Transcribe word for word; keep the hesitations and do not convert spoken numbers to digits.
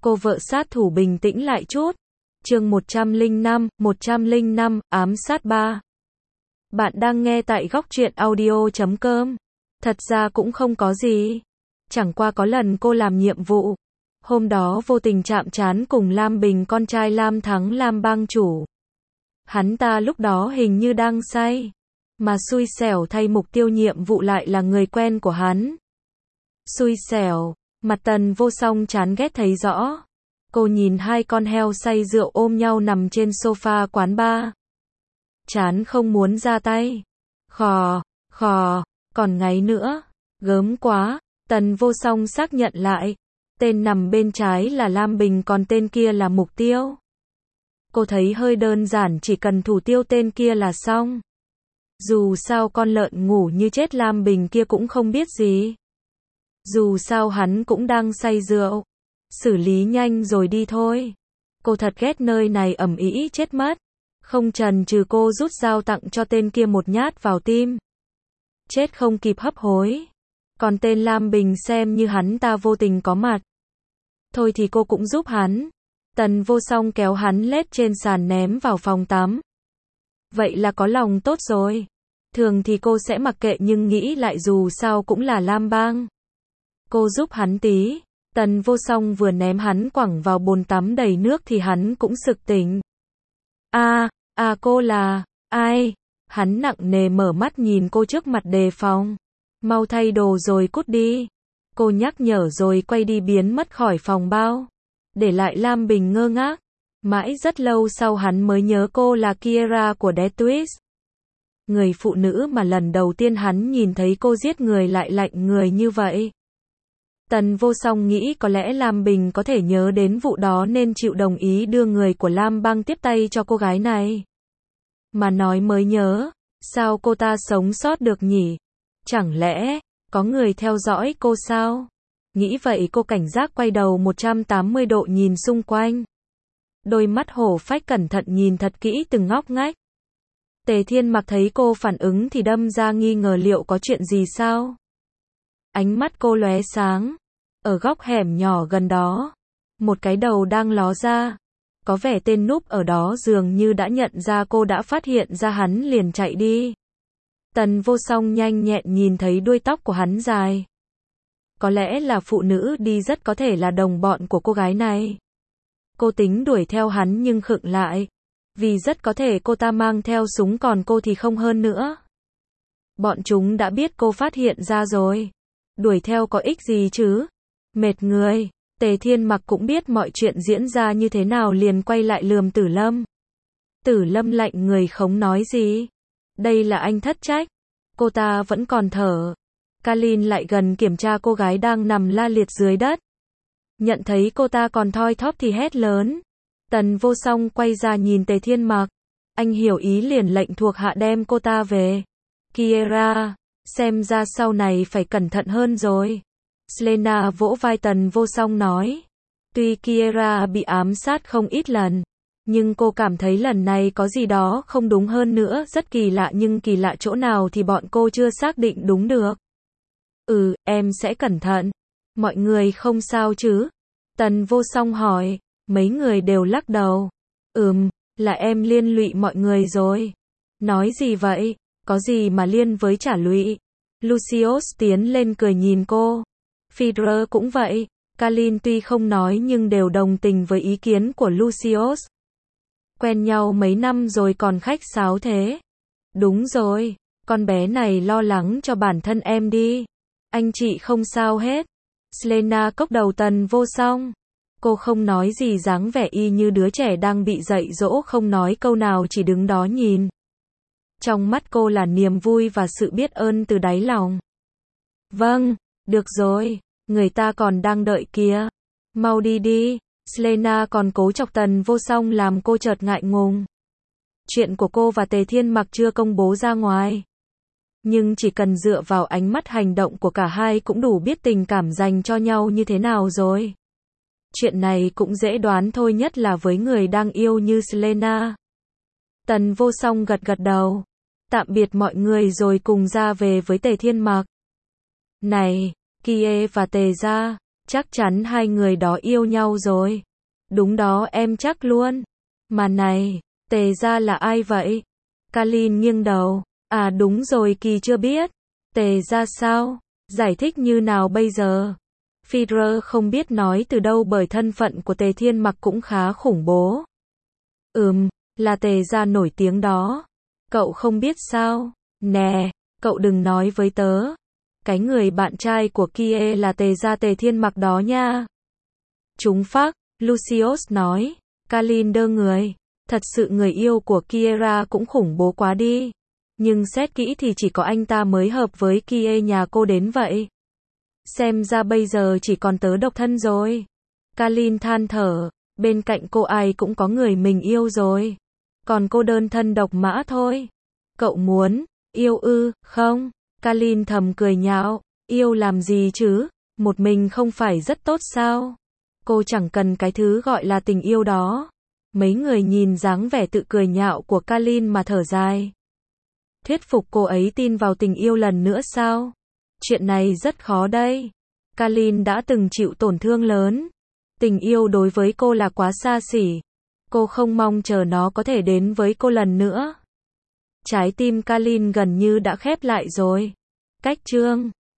Cô vợ sát thủ bình tĩnh lại chút. Chương một trăm lẻ năm, một trăm lẻ năm, ám sát ba. Bạn đang nghe tại góc truyện audio chấm com. Thật ra cũng không có gì. Chẳng qua có lần cô làm nhiệm vụ. Hôm đó vô tình chạm trán cùng Lam Bình, con trai Lam Thắng, Lam bang chủ. Hắn ta lúc đó hình như đang say. Mà xui xẻo thay mục tiêu nhiệm vụ lại là người quen của hắn. Xui xẻo, mặt Tần Vô Song chán ghét thấy rõ. Cô nhìn hai con heo say rượu ôm nhau nằm trên sofa quán bar. Chán không muốn ra tay. Khò, khò, còn ngáy nữa. Gớm quá. Tần Vô Song xác nhận lại. Tên nằm bên trái là Lam Bình, còn tên kia là mục tiêu. Cô thấy hơi đơn giản, chỉ cần thủ tiêu tên kia là xong. Dù sao con lợn ngủ như chết Lam Bình kia cũng không biết gì. Dù sao hắn cũng đang say rượu. Xử lý nhanh rồi đi thôi. Cô thật ghét nơi này ầm ĩ chết mất. Không chần chừ cô rút dao tặng cho tên kia một nhát vào tim. Chết không kịp hấp hối. Còn tên Lam Bình xem như hắn ta vô tình có mặt. Thôi thì cô cũng giúp hắn. Tần Vô Song kéo hắn lết trên sàn ném vào phòng tắm. Vậy là có lòng tốt rồi. Thường thì cô sẽ mặc kệ, nhưng nghĩ lại dù sao cũng là Lam bang. Cô giúp hắn tí. Tần Vô Song vừa ném hắn quẳng vào bồn tắm đầy nước thì hắn cũng sực tỉnh. À, à cô là, ai? Hắn nặng nề mở mắt nhìn cô trước mặt đề phòng. Mau thay đồ rồi cút đi. Cô nhắc nhở rồi quay đi biến mất khỏi phòng bao. Để lại Lam Bình ngơ ngác. Mãi rất lâu sau hắn mới nhớ cô là Kiera của Death Twist. Người phụ nữ mà lần đầu tiên hắn nhìn thấy cô giết người lại lạnh người như vậy. Tần Vô Song nghĩ có lẽ Lam Bình có thể nhớ đến vụ đó nên chịu đồng ý đưa người của Lam bang tiếp tay cho cô gái này. Mà nói mới nhớ, sao cô ta sống sót được nhỉ? Chẳng lẽ, có người theo dõi cô sao? Nghĩ vậy cô cảnh giác quay đầu một trăm tám mươi độ nhìn xung quanh. Đôi mắt hổ phách cẩn thận nhìn thật kỹ từng ngóc ngách. Tề Thiên Mặc thấy cô phản ứng thì đâm ra nghi ngờ liệu có chuyện gì sao? Ánh mắt cô lóe sáng. Ở góc hẻm nhỏ gần đó, một cái đầu đang ló ra. Có vẻ tên núp ở đó dường như đã nhận ra cô, đã phát hiện ra hắn liền chạy đi. Tần Vô Song nhanh nhẹn nhìn thấy đuôi tóc của hắn dài. Có lẽ là phụ nữ đi, rất có thể là đồng bọn của cô gái này. Cô tính đuổi theo hắn nhưng khựng lại. Vì rất có thể cô ta mang theo súng, còn cô thì không hơn nữa. Bọn chúng đã biết cô phát hiện ra rồi. Đuổi theo có ích gì chứ? Mệt người. Tề Thiên Mặc cũng biết mọi chuyện diễn ra như thế nào liền quay lại lườm Tử Lâm. Tử Lâm lạnh người không nói gì. Đây là anh thất trách. Cô ta vẫn còn thở. Kalin lại gần kiểm tra cô gái đang nằm la liệt dưới đất. Nhận thấy cô ta còn thoi thóp thì hét lớn. Tần Vô Song quay ra nhìn Tề Thiên Mặc. Anh hiểu ý liền lệnh thuộc hạ đem cô ta về. Kiera, xem ra sau này phải cẩn thận hơn rồi. Selena vỗ vai Tần Vô Song nói. Tuy Kiera bị ám sát không ít lần, nhưng cô cảm thấy lần này có gì đó không đúng hơn nữa, rất kỳ lạ, nhưng kỳ lạ chỗ nào thì bọn cô chưa xác định đúng được. Ừ, em sẽ cẩn thận. Mọi người không sao chứ? Tần Vô Song hỏi. Mấy người đều lắc đầu. Ừm, là em liên lụy mọi người rồi. Nói gì vậy? Có gì mà liên với trả lụy? Lucius tiến lên cười nhìn cô. Fidre cũng vậy. Kalin tuy không nói nhưng đều đồng tình với ý kiến của Lucius. Quen nhau mấy năm rồi còn khách sáo thế. Đúng rồi, con bé này lo lắng cho bản thân em đi. Anh chị không sao hết. Selena cốc đầu Tần Vô Song. Cô không nói gì, dáng vẻ y như đứa trẻ đang bị dạy dỗ, không nói câu nào, chỉ đứng đó nhìn. Trong mắt cô là niềm vui và sự biết ơn từ đáy lòng. Vâng, được rồi, người ta còn đang đợi kìa. Mau đi đi. Selena còn cố chọc Tần Vô Song làm cô chợt ngại ngùng. Chuyện của cô và Tề Thiên Mặc chưa công bố ra ngoài. Nhưng chỉ cần dựa vào ánh mắt hành động của cả hai cũng đủ biết tình cảm dành cho nhau như thế nào rồi. Chuyện này cũng dễ đoán thôi, nhất là với người đang yêu như Selena. Tần Vô Song gật gật đầu. Tạm biệt mọi người rồi cùng ra về với Tề Thiên Mặc. Này, Kie và Tề gia, Chắc chắn hai người đó yêu nhau rồi. Đúng đó, em chắc luôn. Mà này, Tề gia là ai vậy? Kalin nghiêng đầu. À đúng rồi, Kỳ chưa biết. Tề gia sao? Giải thích như nào bây giờ? Führer không biết nói từ đâu bởi thân phận của Tề Thiên Mặc cũng khá khủng bố. Ừm, là Tề gia nổi tiếng đó. Cậu không biết sao? Nè, cậu đừng nói với tớ. Cái người bạn trai của kia là Tề gia Tề Thiên Mặc đó nha. Chúng phác, Lucius nói. Kalin đơ người. Thật sự người yêu của Kiera cũng khủng bố quá đi. Nhưng xét kỹ thì chỉ có anh ta mới hợp với Kie nhà cô đến vậy. Xem ra bây giờ chỉ còn tớ độc thân rồi. Kalin than thở. Bên cạnh cô ai cũng có người mình yêu rồi. Còn cô đơn thân độc mã thôi. Cậu muốn yêu ư, không? Kalin thầm cười nhạo. Yêu làm gì chứ? Một mình không phải rất tốt sao? Cô chẳng cần cái thứ gọi là tình yêu đó. Mấy người nhìn dáng vẻ tự cười nhạo của Kalin mà thở dài. Thuyết phục cô ấy tin vào tình yêu lần nữa sao? Chuyện này rất khó đây. Kalin đã từng chịu tổn thương lớn. Tình yêu đối với cô là quá xa xỉ. Cô không mong chờ nó có thể đến với cô lần nữa. Trái tim Kalin gần như đã khép lại rồi. Cách chương